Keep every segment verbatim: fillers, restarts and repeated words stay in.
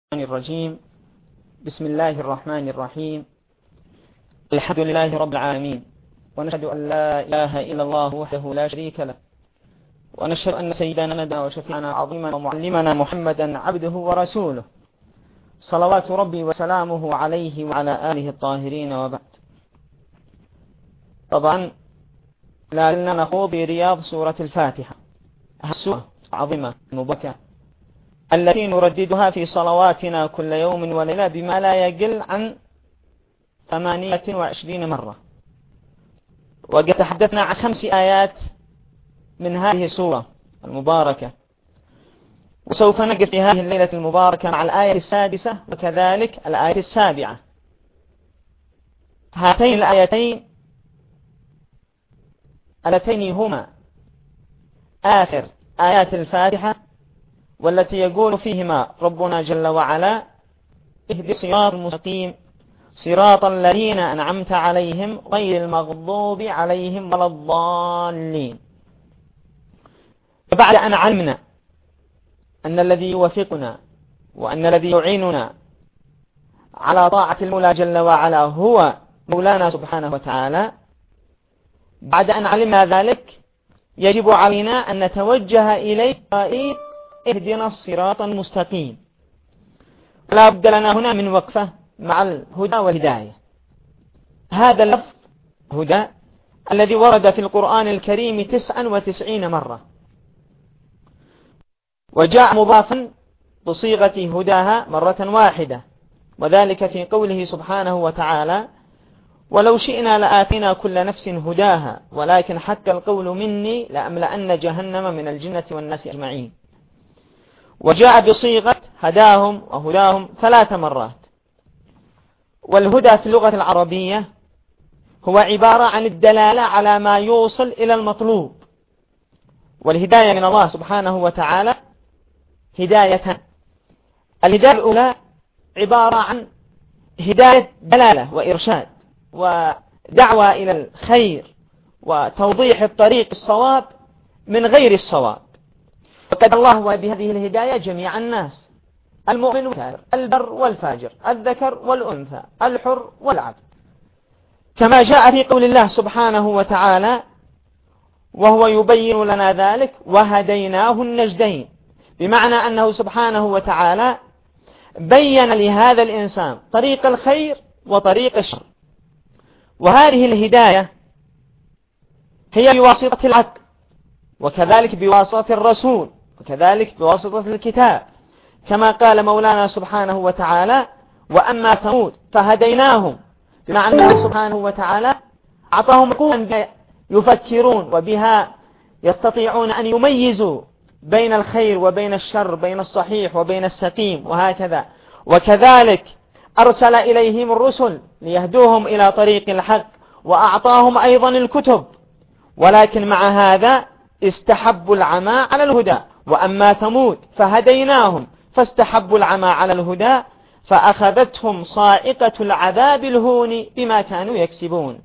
الرجيم. بسم الله الرحمن الرحيم. الحمد لله رب العالمين، ونشهد أن لا إله إلا الله وحده لا شريك له، ونشهد أن سيدنا وشفيعنا عظيما ومعلمنا محمدا عبده ورسوله، صلوات ربي وسلامه عليه وعلى آله الطاهرين، وبعد. طبعا لا زلنا نخوض برياض سورة الفاتحة، السورة عظيمة مباركة التي نرددها في صلواتنا كل يوم وليلة بما لا يقل عن ثمانية وعشرين مرة. وقد تحدثنا عن خمس آيات من هذه السورة المباركة، وسوف نقف في هذه الليلة المباركة مع الآية السادسة وكذلك الآية السابعة. هاتين الآيتين اللتين هما آخر آيات الفاتحة، والتي يقول فيهما ربنا جل وعلا: اهدنا الصراط المستقيم صراط الذين أنعمت عليهم غير المغضوب عليهم ولا الضالين. فبعد أن علمنا أن الذي يوفقنا وأن الذي يعيننا على طاعة المولى جل وعلا هو مولانا سبحانه وتعالى، بعد أن علمنا ذلك يجب علينا أن نتوجه إليه قائل: اهدنا الصراط المستقيم. لا بد لنا هنا من وقفة مع الهدى والهداية. هذا اللفظ هدى الذي ورد في القرآن الكريم تسعا وتسعين مرة، وجاء مضافا بصيغة هداها مرة واحدة، وذلك في قوله سبحانه وتعالى: ولو شئنا لآتينا كل نفس هداها ولكن حق القول مني لأملأن جهنم من الجنة والناس أجمعين. وجاء بصيغة هداهم وهداهم ثلاث مرات. والهدى في اللغة العربية هو عبارة عن الدلالة على ما يوصل إلى المطلوب، والهداية من الله سبحانه وتعالى هداية. الهداية الأولى عبارة عن هداية دلالة وإرشاد ودعوة إلى الخير وتوضيح الطريق الصواب من غير الصواب. وقد الله بهذه الهداية جميع الناس، المؤمن والكافر، البر والفاجر، الذكر والأنثى، الحر والعبد، كما جاء في قول الله سبحانه وتعالى: وهو يبين لنا ذلك وهديناه النجدين، بمعنى أنه سبحانه وتعالى بين لهذا الإنسان طريق الخير وطريق الشر. وهذه الهداية هي بواسطة العقل، وكذلك بواسطة الرسول، وكذلك بواسطة الكتاب، كما قال مولانا سبحانه وتعالى: وأما ثمود فهديناهم، بمعنى أنه سبحانه وتعالى أعطاهم قوة يفكرون وبها يستطيعون أن يميزوا بين الخير وبين الشر، بين الصحيح وبين السقيم، وهكذا. وكذلك أرسل إليهم الرسل ليهدوهم إلى طريق الحق، وأعطاهم أيضا الكتب، ولكن مع هذا استحبوا العمى على الهدى. وأما ثمود فهديناهم فاستحبوا العمى على الهدى فأخذتهم صاعقة العذاب الهون بما كانوا يكسبون.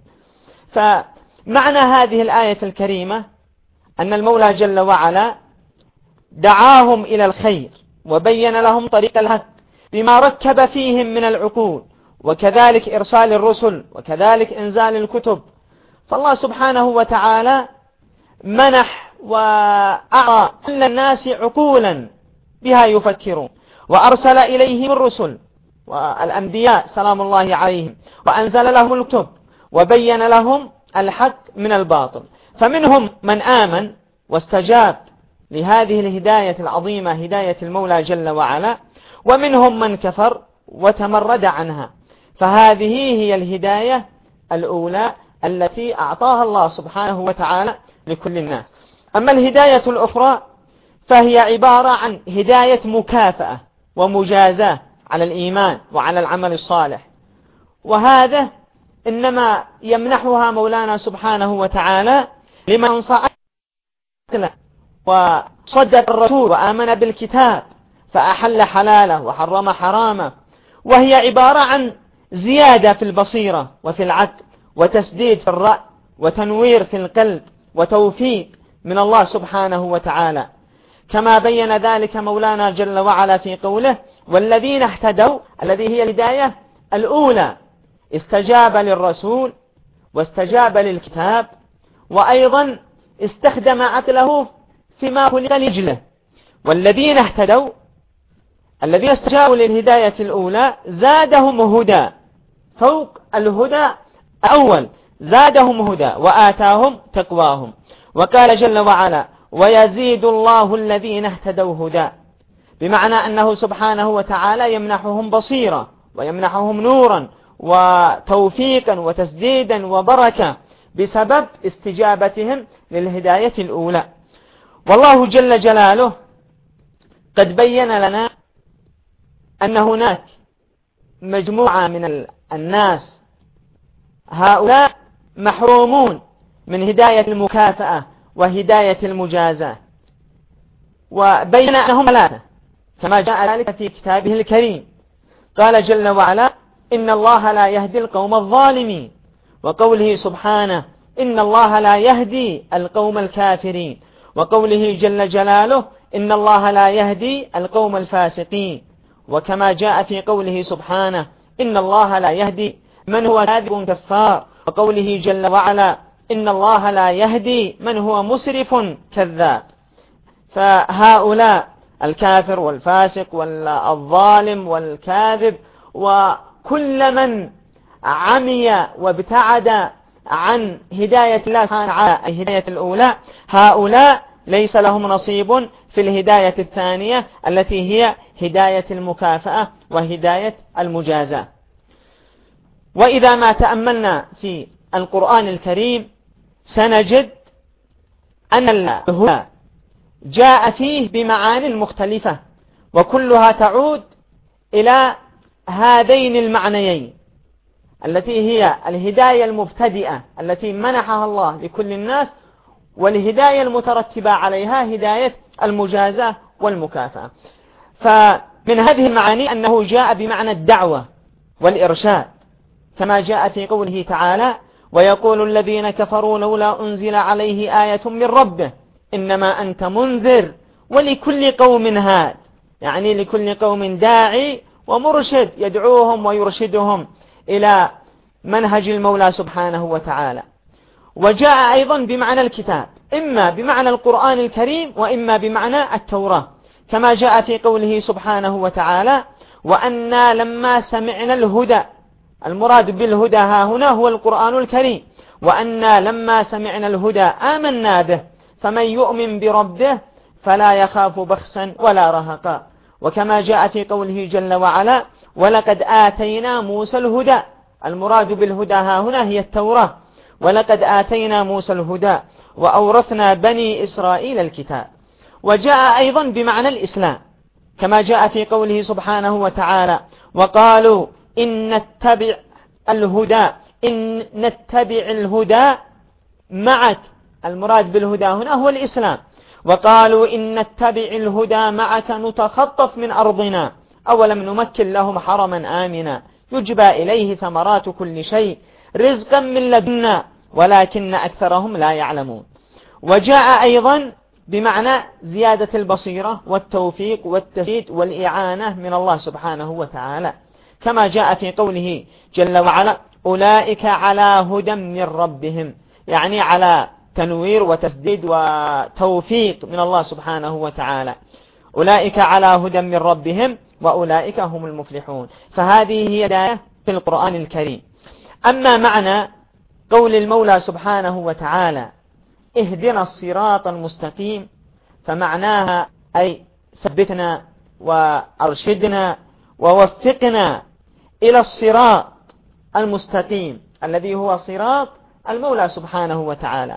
فمعنى هذه الآية الكريمة أن المولى جل وعلا دعاهم إلى الخير وبين لهم طريق الحق بما ركب فيهم من العقول، وكذلك إرسال الرسل، وكذلك إنزال الكتب. فالله سبحانه وتعالى منح وأعطى كل الناس عقولا بها يفكرون، وأرسل إليهم الرسل والأنبياء سلام الله عليهم، وأنزل لهم الكتب وبين لهم الحق من الباطل. فمنهم من آمن واستجاب لهذه الهداية العظيمة، هداية المولى جل وعلا، ومنهم من كفر وتمرد عنها. فهذه هي الهداية الأولى التي أعطاها الله سبحانه وتعالى لكل الناس. أما الهداية الأخرى فهي عبارة عن هداية مكافأة ومجازاة على الإيمان وعلى العمل الصالح، وهذا إنما يمنحها مولانا سبحانه وتعالى لمن صعد وصدق الرسول وآمن بالكتاب فأحل حلاله وحرم حرامه. وهي عبارة عن زيادة في البصيرة وفي العقل، وتسديد في الرأي، وتنوير في القلب، وتوفيق من الله سبحانه وتعالى، كما بين ذلك مولانا جل وعلا في قوله: والذين اهتدوا الذي هي الهداية الأولى استجاب للرسول واستجاب للكتاب، وأيضا استخدم عقله فيما خلق لأجله. والذين اهتدوا الذين استجابوا للهداية الأولى زادهم هدى فوق الهدى الأول، زادهم هدى وآتاهم تقواهم. وقال جل وعلا ويزيد الله الذين اهتدوا هدى، بمعنى أنه سبحانه وتعالى يمنحهم بصيرة ويمنحهم نورا وتوفيقا وتسديدا وبركة بسبب استجابتهم للهداية الأولى. والله جل جلاله قد بين لنا أن هناك مجموعة من الناس هؤلاء محرومون من هداية المكافأة وهداية المجازاة، وبين أنهم ثلاثة كما جاء ذلك في كتابه الكريم. قال جل وعلا إن الله لا يهدي القوم الظالمين، وقوله سبحانه إن الله لا يهدي القوم الكافرين، وقوله جل جلاله إن الله لا يهدي القوم الفاسقين، وكما جاء في قوله سبحانه إن الله لا يهدي من هو كاذب كفار، وقوله جل وعلا إن الله لا يهدي من هو مسرف كذاب. فهؤلاء الكافر والفاسق والظالم والكاذب وكل من عمي وابتعد عن هداية الله سبحانه وتعالى الهداية الأولى، هؤلاء ليس لهم نصيب في الهداية الثانية التي هي هداية المكافأة وهداية المجازاة. وإذا ما تأملنا في القرآن الكريم سنجد أن الهدى جاء فيه بمعان مختلفة، وكلها تعود إلى هذين المعنيين التي هي الهداية المبتدئة التي منحها الله لكل الناس، والهداية المترتبة عليها هداية المجازاة والمكافأة. فمن هذه المعاني أنه جاء بمعنى الدعوة والإرشاد، كما جاء في قوله تعالى ويقول الذين كفروا لولا أنزل عليه آية من ربه إنما أنت منذر ولكل قوم هاد، يعني لكل قوم داعي ومرشد يدعوهم ويرشدهم إلى منهج المولى سبحانه وتعالى. وجاء أيضا بمعنى الكتاب، إما بمعنى القرآن الكريم وإما بمعنى التوراة، كما جاء في قوله سبحانه وتعالى وأنا لما سمعنا الهدى، المراد بالهدى ها هنا هو القرآن الكريم، وأنا لما سمعنا الهدى آمنا به فمن يؤمن بربه فلا يخاف بخسا ولا رهقا. وكما جاء في قوله جل وعلا ولقد آتينا موسى الهدى، المراد بالهدى ها هنا هي التوراة، ولقد آتينا موسى الهدى وأورثنا بني إسرائيل الكتاب. وجاء أيضا بمعنى الإسلام، كما جاء في قوله سبحانه وتعالى وقالوا إن نتبع الهدى إن نتبع الهدى معك، المراد بالهدى هنا هو الإسلام. وقالوا إن نتبع الهدى معك نتخطف من أرضنا أولم نمكن لهم حرما آمنا يجبى إليه ثمرات كل شيء رزقا من لدنا ولكن أكثرهم لا يعلمون. وجاء أيضا بمعنى زيادة البصيرة والتوفيق والتسديد والإعانة من الله سبحانه وتعالى، كما جاء في قوله جل وعلا أولئك على هدى من ربهم، يعني على تنوير وتسديد وتوفيق من الله سبحانه وتعالى. أولئك على هدى من ربهم وأولئك هم المفلحون. فهذه هي الآية في القرآن الكريم. أما معنى قول المولى سبحانه وتعالى اهدنا الصراط المستقيم، فمعناها أي ثبتنا وأرشدنا ووفقنا إلى الصراط المستقيم الذي هو صراط المولى سبحانه وتعالى.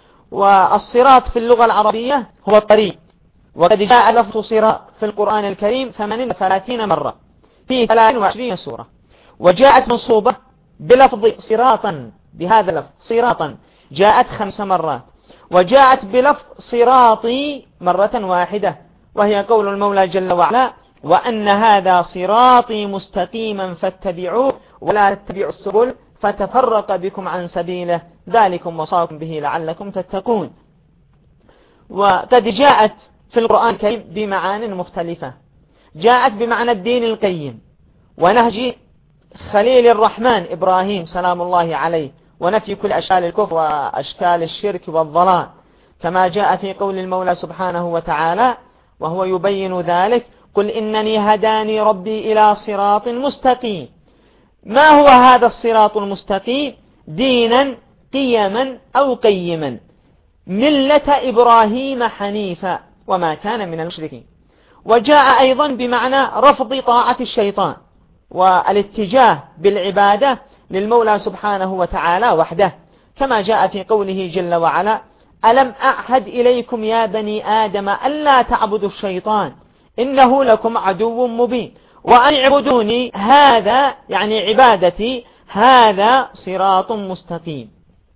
والصراط في اللغة العربية هو الطريق، وقد جاء لفظ صراط في القرآن الكريم ثمانية وثلاثين مرة في ثلاث وعشرين سورة، وجاءت منصوبة بلفظ صراطا بهذا اللفظ صراطا جاءت خمس مرات، وجاءت بلفظ صراطي مرة واحدة، وهي قول المولى جل وعلا وأن هذا صراطي مستقيما فاتبعوه ولا تتبعوا السبل فتفرق بكم عن سبيله ذلكم وصاكم به لعلكم تتقون. وقد جاءت في القرآن الكريم بمعان مختلفة، جاءت بمعنى الدين القيم ونهج خليل الرحمن إبراهيم سلام الله عليه، ونفي كل أشكال الكفر وأشكال الشرك والضلال، كما جاء في قول المولى سبحانه وتعالى وهو يبين ذلك: قل إنني هداني ربي إلى صراط مستقيم. ما هو هذا الصراط المستقيم؟ دينا قيما أو قيما، ملة إبراهيم حنيفا وما كان من المشركين. وجاء أيضا بمعنى رفض طاعة الشيطان والاتجاه بالعبادة للمولى سبحانه وتعالى وحده، كما جاء في قوله جل وعلا: ألم أعهد إليكم يا بني آدم ألا تعبدوا الشيطان إنه لكم عدو مبين وأن اعبدوني هذا يعني عبادتي هذا صراط مستقيم.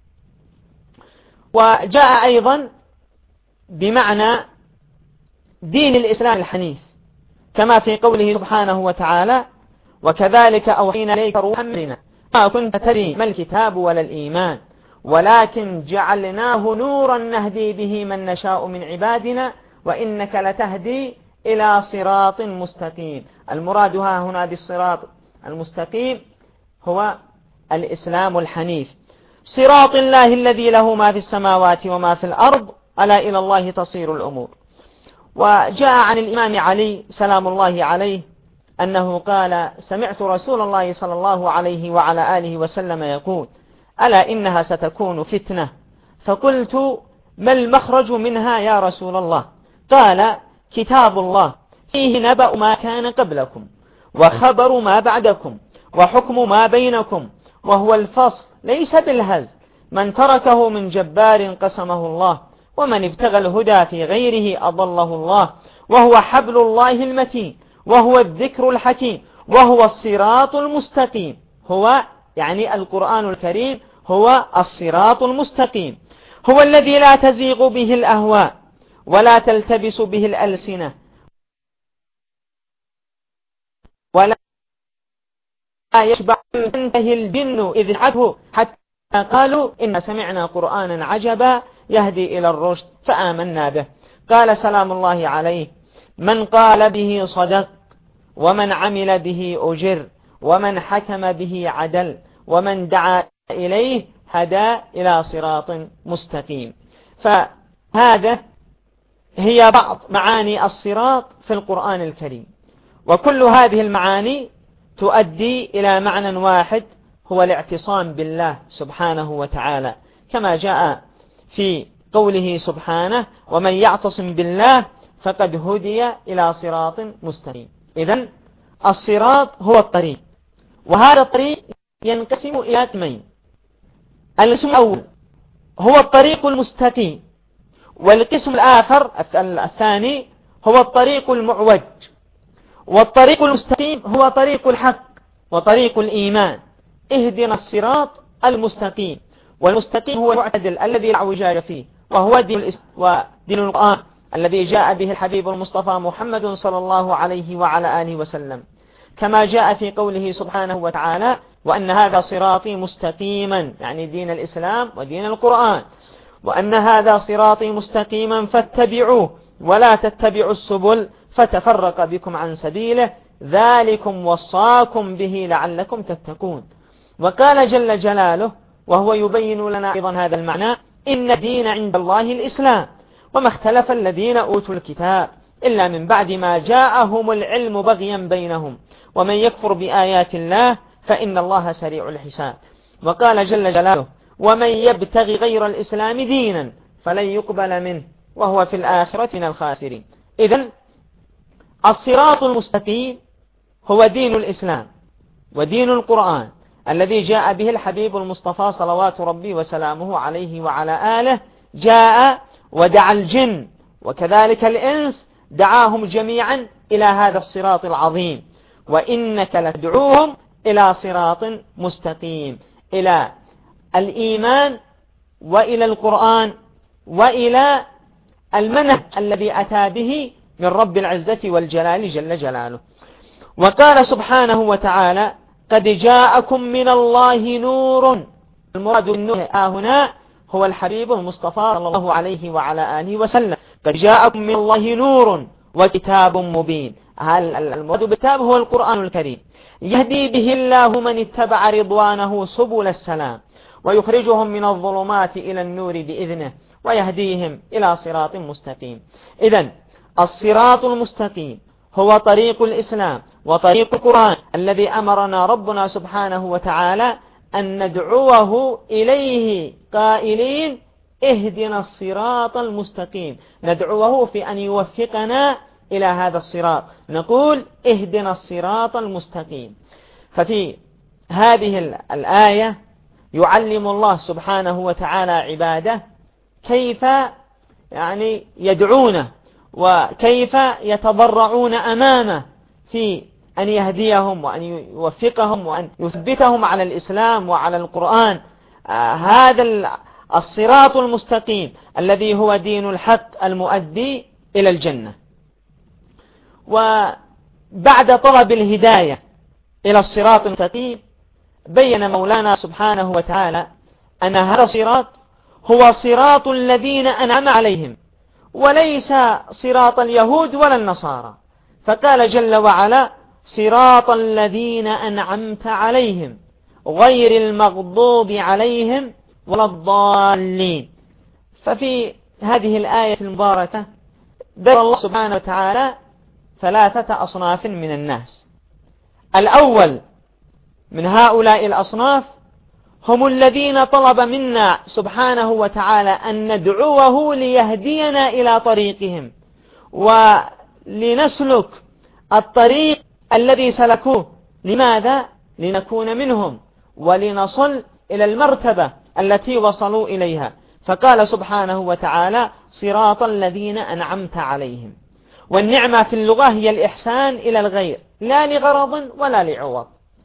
وجاء أيضا بمعنى دين الإسلام الحنيف، كما في قوله سبحانه وتعالى: وكذلك أوحينا إليك روحا من أمرنا ما كنت تدري ما الكتاب ولا الإيمان ولكن جعلناه نورا نهدي به من نشاء من عبادنا وإنك لتهدي إلى صراط مستقيم. المراد ها هنا بالصراط المستقيم هو الإسلام الحنيف، صراط الله الذي له ما في السماوات وما في الأرض ألا إلى الله تصير الأمور. وجاء عن الإمام علي سلام الله عليه أنه قال: سمعت رسول الله صلى الله عليه وعلى آله وسلم يقول: ألا إنها ستكون فتنة. فقلت: ما المخرج منها يا رسول الله؟ قال: كتاب الله فيه نبأ ما كان قبلكم وخبر ما بعدكم وحكم ما بينكم وهو الفصل ليس بالهزل، من تركه من جبار قسمه الله ومن ابتغى الهدى في غيره أضله الله، وهو حبل الله المتين وهو الذكر الحكيم وهو الصراط المستقيم. هو يعني القرآن الكريم هو الصراط المستقيم، هو الذي لا تزيغ به الأهواء ولا تلتبس به الألسنة ولا يشبع تنتهي الجن إذ حته حتى قالوا إن سمعنا قرآنا عجبا يهدي إلى الرشد فآمنا به. قال سلام الله عليه: من قال به صدق ومن عمل به أجر ومن حكم به عدل ومن دعا إليه هدى إلى صراط مستقيم. فهذا هي بعض معاني الصراط في القرآن الكريم، وكل هذه المعاني تؤدي إلى معنى واحد هو الاعتصام بالله سبحانه وتعالى، كما جاء في قوله سبحانه: ومن يعتصم بالله فقد هدي إلى صراط مستقيم. إذن الصراط هو الطريق، وهذا الطريق ينقسم إلى قسمين: القسم الأول هو الطريق المستقيم، والقسم الآخر الثاني هو الطريق المعوج. والطريق المستقيم هو طريق الحق وطريق الإيمان، اهدنا الصراط المستقيم. والمستقيم هو المعتدل الذي لا اعوجاج فيه، وهو دين الإسلام ودين القرآن الذي جاء به الحبيب المصطفى محمد صلى الله عليه وعلى آله وسلم، كما جاء في قوله سبحانه وتعالى: وأن هذا صراطي مستقيما، يعني دين الإسلام ودين القرآن، وأن هذا صراطي مستقيما فاتبعوه ولا تتبعوا السبل فتفرق بكم عن سبيله ذلكم وصاكم به لعلكم تتقون. وقال جل جلاله وهو يبين لنا أيضا هذا المعنى: إن الدين عند الله الإسلام وما اختلف الذين أوتوا الكتاب إلا من بعد ما جاءهم العلم بغيا بينهم ومن يكفر بآيات الله فإن الله سريع الحساب. وقال جل جلاله: ومن يبتغي غير الإسلام دينا فلن يقبل منه وهو في الآخرة من الخاسرين. إذن الصراط المستقيم هو دين الإسلام ودين القرآن الذي جاء به الحبيب المصطفى صلوات ربي وسلامه عليه وعلى آله، جاء ودعا الجن وكذلك الإنس، دعاهم جميعا إلى هذا الصراط العظيم: وإنك لتدعوهم إلى صراط مستقيم، إلى الإيمان وإلى القرآن وإلى المنهج الذي أتى به من رب العزة والجلال جل جلاله. وقال سبحانه وتعالى: قد جاءكم من الله نور. المراد بالنور هنا هو الحبيب المصطفى صلى الله عليه وعلى آله وسلم. قد جاءكم من الله نور وكتاب مبين، المراد بالكتاب هو القرآن الكريم، يهدي به الله من اتبع رضوانه سبل السلام ويخرجهم من الظلمات إلى النور بإذنه ويهديهم إلى صراط مستقيم. إذن الصراط المستقيم هو طريق الإسلام وطريق القرآن الذي أمرنا ربنا سبحانه وتعالى أن ندعوه إليه قائلين اهدنا الصراط المستقيم، ندعوه في أن يوفقنا إلى هذا الصراط، نقول اهدنا الصراط المستقيم. ففي هذه الآية يعلم الله سبحانه وتعالى عباده كيف يعني يدعونه وكيف يتضرعون أمامه في أن يهديهم وأن يوفقهم وأن يثبتهم على الإسلام وعلى القرآن. آه هذا الصراط المستقيم الذي هو دين الحق المؤدي إلى الجنة. وبعد طلب الهداية إلى الصراط المستقيم بين مولانا سبحانه وتعالى أن هذا الصراط هو صراط الذين أنعم عليهم وليس صراط اليهود ولا النصارى، فقال جل وعلا صراط الذين أنعمت عليهم غير المغضوب عليهم ولا الضالين. ففي هذه الآية المباركة ذكر الله سبحانه وتعالى ثلاثة أصناف من الناس. الأول من هؤلاء الأصناف هم الذين طلب منا سبحانه وتعالى أن ندعوه ليهدينا إلى طريقهم ولنسلك الطريق الذي سلكوه. لماذا؟ لنكون منهم ولنصل إلى المرتبة التي وصلوا إليها. فقال سبحانه وتعالى صراط الذين أنعمت عليهم. والنعمة في اللغة هي الإحسان إلى الغير لا لغرض ولا لعوض.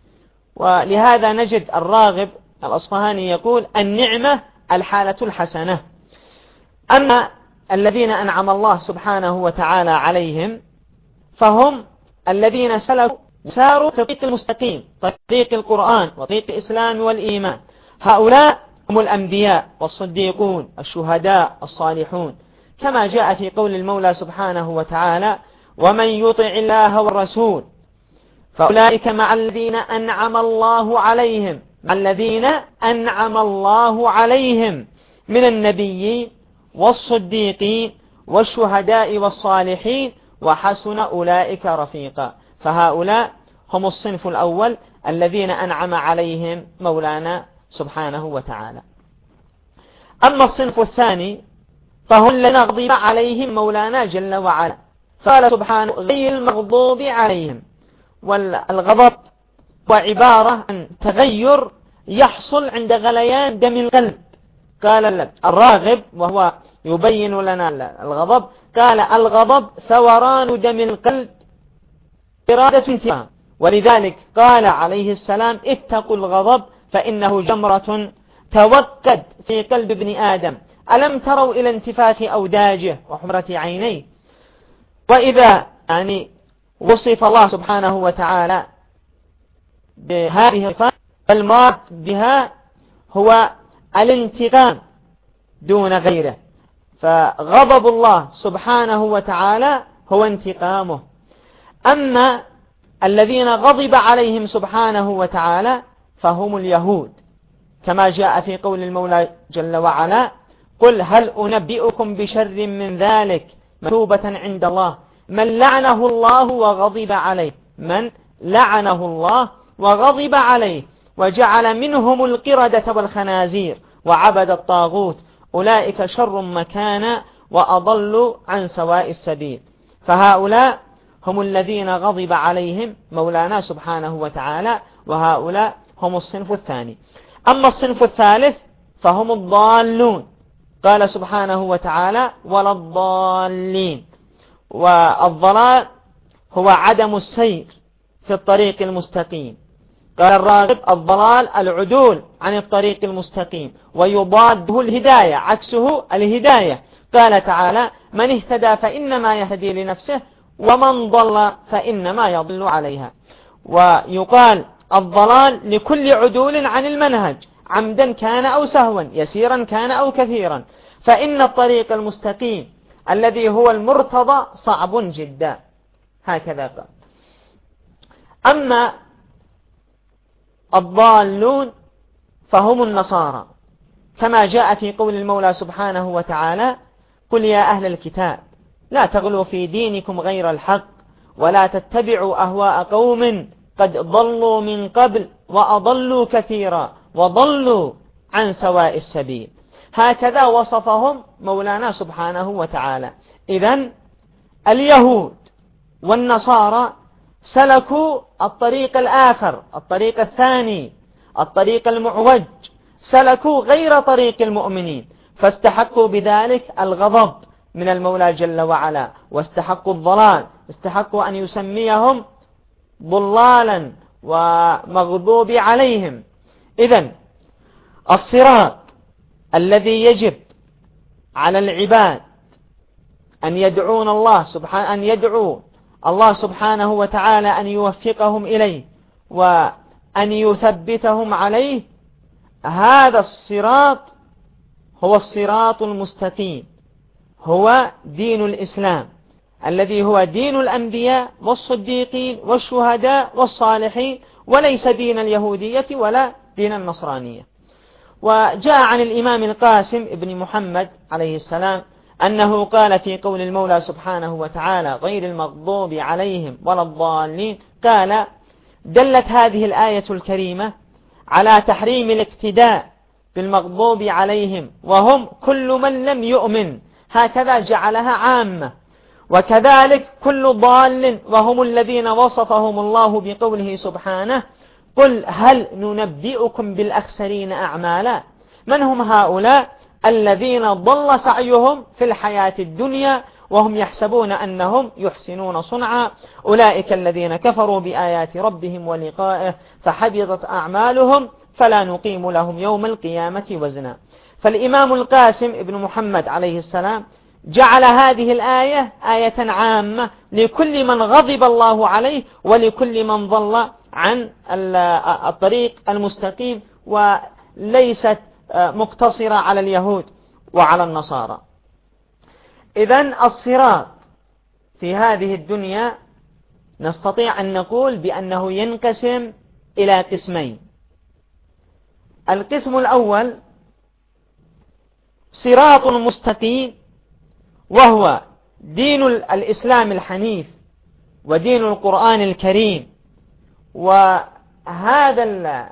ولهذا نجد الراغب الأصفهاني يقول النعمة الحالة الحسنة. أما الذين أنعم الله سبحانه وتعالى عليهم فهم الذين سلكوا ساروا في طريق المستقيم، طريق القرآن وطريق الإسلام والإيمان. هؤلاء هم الأنبياء والصديقون الشهداء الصالحون، كما جاء في قول المولى سبحانه وتعالى ومن يطع الله والرسول فأولئك مع الذين أنعم الله عليهم مع الذين أنعم الله عليهم من النبيين والصديقين والشهداء والصالحين وحسن أولئك رفيقا. فهؤلاء هم الصنف الأول الذين أنعم عليهم مولانا سبحانه وتعالى. أما الصنف الثاني فهم الذين غضب عليهم مولانا جل وعلا، قال سبحانه غير المغضوب عليهم. والغضب وعبارة عن تغير يحصل عند غليان دم القلب. قال الراغب وهو يبين لنا الغضب قال الغضب ثوران دم القلب إرادة انتقام، ولذلك قال عليه السلام اتقوا الغضب فإنه جمرة توقد في قلب ابن آدم ألم تروا إلى انتفاخ أوداجه وحمرة عينيه. وإذا يعني وصف الله سبحانه وتعالى بهذه الصفات فالمراد بها هو الانتقام دون غيره. فغضب الله سبحانه وتعالى هو انتقامه. أما الذين غضب عليهم سبحانه وتعالى فهم اليهود، كما جاء في قول المولى جل وعلا قل هل أنبئكم بشر من ذلك مثوبة عند الله من لعنه الله وغضب عليه من لعنه الله وغضب عليه وجعل منهم القردة والخنازير وعبد الطاغوت أولئك شر مكانا وأضلوا عن سواء السبيل. فهؤلاء هم الذين غضب عليهم مولانا سبحانه وتعالى، وهؤلاء هم الصنف الثاني. أما الصنف الثالث فهم الضالون. قال سبحانه وتعالى ولا الضالين. والضلال هو عدم السير في الطريق المستقيم. قال الراغب الضلال العدول عن الطريق المستقيم ويضاده الهداية عكسه الهداية. قال تعالى من اهتدى فإنما يهدي لنفسه ومن ضل فإنما يضل عليها. ويقال الضلال لكل عدول عن المنهج عمدا كان أو سهوا يسيرا كان أو كثيرا، فإن الطريق المستقيم الذي هو المرتضى صعب جدا. هكذا قال. أما الضالون فهم النصارى، كما جاء في قول المولى سبحانه وتعالى: قل يا أهل الكتاب لا تغلوا في دينكم غير الحق ولا تتبعوا أهواء قوم قد ضلوا من قبل وأضلوا كثيرا وضلوا عن سواء السبيل. هكذا وصفهم مولانا سبحانه وتعالى. إذن اليهود والنصارى سلكوا الطريق الآخر، الطريق الثاني، الطريق المعوج، سلكوا غير طريق المؤمنين، فاستحقوا بذلك الغضب من المولى جل وعلا، واستحقوا الضلال، استحقوا أن يسميهم ضلالا ومغضوب عليهم. إذن الصراط الذي يجب على العباد أن يدعون الله سبحانه أن يدعوا الله سبحانه وتعالى أن يوفقهم إليه وأن يثبتهم عليه، هذا الصراط هو الصراط المستقيم، هو دين الإسلام الذي هو دين الأنبياء والصديقين والشهداء والصالحين، وليس دين اليهودية ولا دين النصرانية. وجاء عن الإمام القاسم ابن محمد عليه السلام أنه قال في قول المولى سبحانه وتعالى: غير المغضوب عليهم ولا الضالين، قال: دلت هذه الآية الكريمة على تحريم الاقتداء بالمغضوب عليهم، وهم كل من لم يؤمن، هكذا جعلها عامة، وكذلك كل ضال، وهم الذين وصفهم الله بقوله سبحانه: قل هل ننبئكم بالأخسرين أعمالا. من هم هؤلاء؟ الذين ضل سعيهم في الحياة الدنيا وهم يحسبون أنهم يحسنون صنعا، أولئك الذين كفروا بآيات ربهم ولقائه فحبطت أعمالهم فلا نقيم لهم يوم القيامة وزنا. فالإمام القاسم ابن محمد عليه السلام جعل هذه الآية آية عامة لكل من غضب الله عليه ولكل من ضل عن الطريق المستقيم، وليست مقتصرة على اليهود وعلى النصارى. إذن الصراط في هذه الدنيا نستطيع أن نقول بأنه ينقسم إلى قسمين. القسم الأول صراط مستقيم، وهو دين الإسلام الحنيف ودين القرآن الكريم، وهذا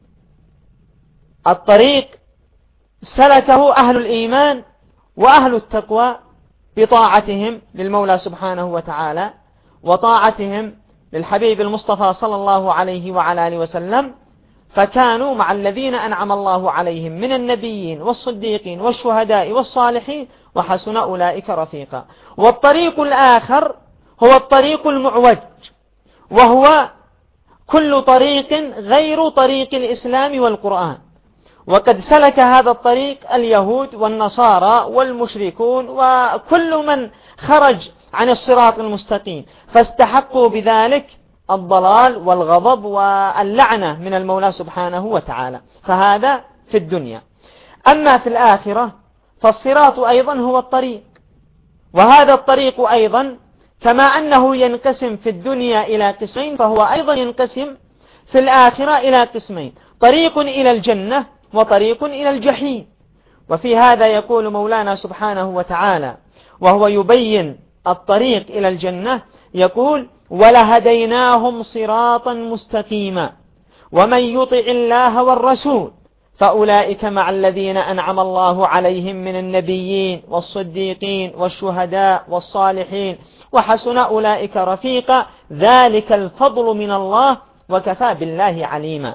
الطريق سلكه أهل الإيمان وأهل التقوى بطاعتهم للمولى سبحانه وتعالى وطاعتهم للحبيب المصطفى صلى الله عليه وعلى آله وسلم، فكانوا مع الذين أنعم الله عليهم من النبيين والصديقين والشهداء والصالحين وحسن أولئك رفيقا. والطريق الآخر هو الطريق المعوج، وهو كل طريق غير طريق الإسلام والقرآن، وقد سلك هذا الطريق اليهود والنصارى والمشركون وكل من خرج عن الصراط المستقيم، فاستحقوا بذلك الضلال والغضب واللعنة من المولى سبحانه وتعالى. فهذا في الدنيا. أما في الآخرة فالصراط أيضا هو الطريق، وهذا الطريق أيضا كما أنه ينقسم في الدنيا إلى قسمين، فهو أيضا ينقسم في الآخرة إلى قسمين: طريق إلى الجنة وطريق إلى الجحيم. وفي هذا يقول مولانا سبحانه وتعالى وهو يبين الطريق إلى الجنة، يقول: ولهديناهم صراطا مستقيما ومن يطع الله والرسول فأولئك مع الذين أنعم الله عليهم من النبيين والصديقين والشهداء والصالحين وحسن أولئك رفيقا ذلك الفضل من الله وكفى بالله عليما.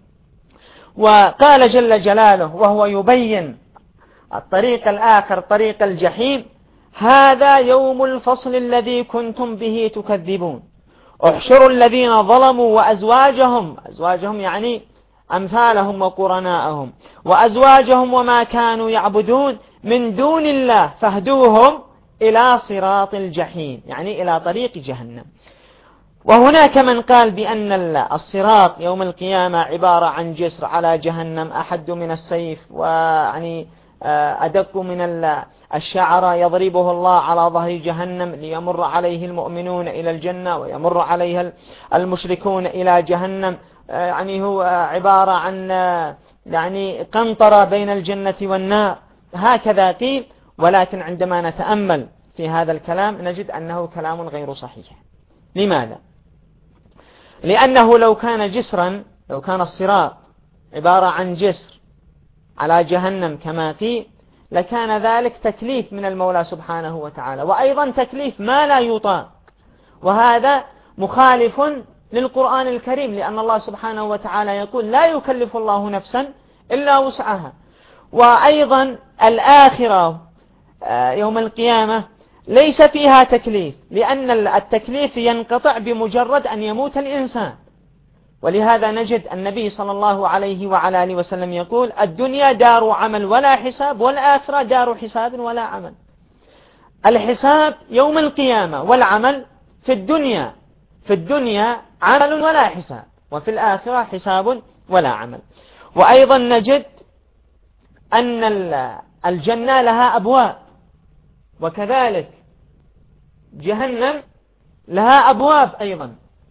وقال جل جلاله وهو يبين الطريق الآخر طريق الجحيم: هذا يوم الفصل الذي كنتم به تكذبون احشروا الذين ظلموا وأزواجهم، أزواجهم يعني أمثالهم وقرناءهم، وأزواجهم وما كانوا يعبدون من دون الله فاهدوهم إلى صراط الجحيم، يعني إلى طريق جهنم. وهناك من قال بأن الصراط يوم القيامة عبارة عن جسر على جهنم أحد من السيف، ويعني أدق من الشعر يضربه الله على ظهر جهنم ليمر عليه المؤمنون إلى الجنة ويمر عليها المشركون إلى جهنم. يعني هو عبارة عن يعني قنطرة بين الجنة والنار، هكذا قيل. ولكن عندما نتأمل في هذا الكلام نجد أنه كلام غير صحيح. لماذا؟ لأنه لو كان جسرا، لو كان الصراط عبارة عن جسر على جهنم كما قيل، لكان ذلك تكليف من المولى سبحانه وتعالى، وأيضا تكليف ما لا يطاق، وهذا مخالف للقرآن الكريم، لأن الله سبحانه وتعالى يقول لا يكلف الله نفسا إلا وسعها. وأيضا الآخرة يوم القيامة ليس فيها تكليف، لأن التكليف ينقطع بمجرد أن يموت الإنسان. ولهذا نجد النبي صلى الله عليه وعلى آله وسلم يقول الدنيا دار عمل ولا حساب، والآخرة دار حساب ولا عمل. الحساب يوم القيامة، والعمل في الدنيا. في الدنيا عمل ولا حساب، وفي الآخرة حساب ولا عمل. وأيضا نجد أن الجنة لها أبواب، وكذلك جهنم لها أبواب أيضا.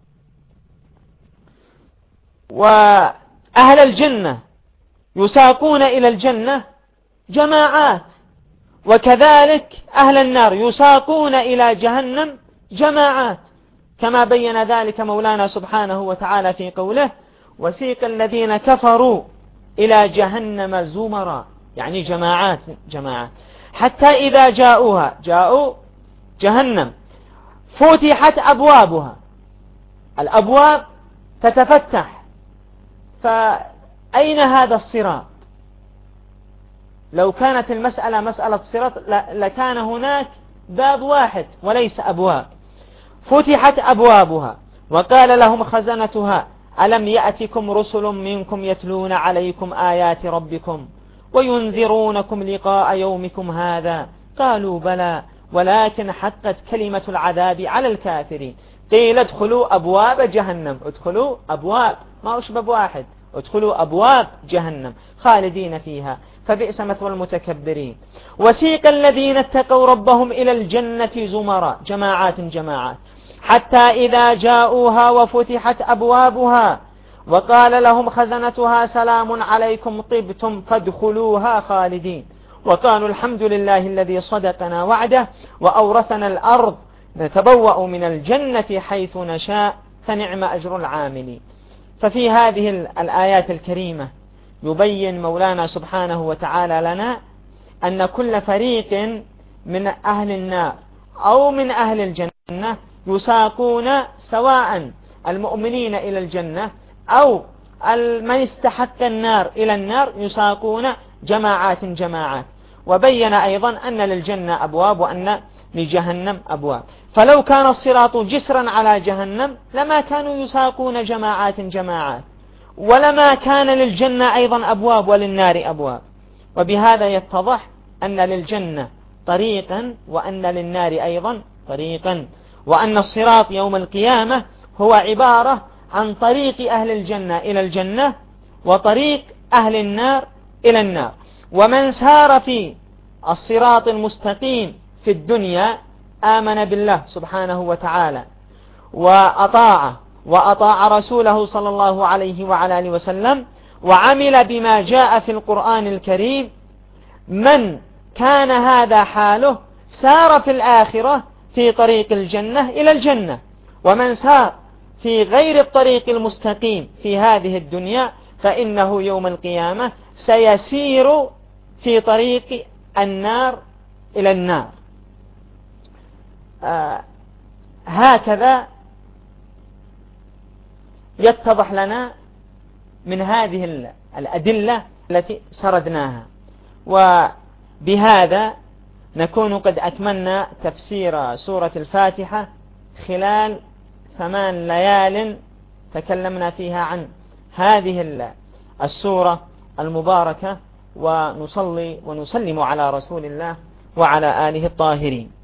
وأهل الجنة يساقون إلى الجنة جماعات، وكذلك أهل النار يساقون إلى جهنم جماعات، كما بين ذلك مولانا سبحانه وتعالى في قوله وسيق الذين كفروا إلى جهنم زمرا، يعني جماعات جماعات، حتى إذا جاءوها، جاءوا جهنم، فتحت أبوابها، الأبواب تتفتح. فأين هذا الصراط؟ لو كانت المسألة مسألة صراط لكان هناك باب واحد وليس أبواب. فتحت أبوابها وقال لهم خزنتها ألم يأتكم رسل منكم يتلون عليكم آيات ربكم وينذرونكم لقاء يومكم هذا؟ قالوا بلى ولكن حقت كلمة العذاب على الكافرين. قيل ادخلوا أبواب جهنم، ادخلوا أبواب، ما هوش باب واحد، ادخلوا أبواب جهنم خالدين فيها فبئس مثوى المتكبرين. وسيق الذين اتقوا ربهم إلى الجنة زمرا، جماعات جماعات، حتى إذا جاءوها وفتحت أبوابها وقال لهم خزنتها سلام عليكم طبتم فادخلوها خالدين وقالوا الحمد لله الذي صدقنا وعده وأورثنا الأرض نتبوأ من الجنة حيث نشاء فنعم أجر العاملين. ففي هذه الآيات الكريمة يبين مولانا سبحانه وتعالى لنا أن كل فريق من أهل النار أو من أهل الجنة يساقون، سواء المؤمنين إلى الجنة أو من استحق النار إلى النار، يساقون جماعات جماعات. وبين أيضا أن للجنة أبواب وأن لجهنم أبواب. فلو كان الصراط جسرا على جهنم لما كانوا يساقون جماعات جماعات، ولما كان للجنة أيضا أبواب وللنار أبواب. وبهذا يتضح أن للجنة طريقا وأن للنار أيضا طريقا، وأن الصراط يوم القيامة هو عبارة عن طريق أهل الجنة إلى الجنة وطريق أهل النار إلى النار. ومن سار في الصراط المستقيم في الدنيا آمن بالله سبحانه وتعالى وأطاعه وأطاع رسوله صلى الله عليه وعلى آله وسلم وعمل بما جاء في القرآن الكريم، من كان هذا حاله سار في الآخرة في طريق الجنة إلى الجنة. ومن سار في غير الطريق المستقيم في هذه الدنيا فإنه يوم القيامة سيسير في طريق النار إلى النار. آه هكذا يتضح لنا من هذه الأدلة التي سردناها. وبهذا نكون قد أكملنا تفسير سورة الفاتحة خلال ثمان ليال تكلمنا فيها عن هذه السورة المباركة، ونصلي ونسلم على رسول الله وعلى آله الطاهرين.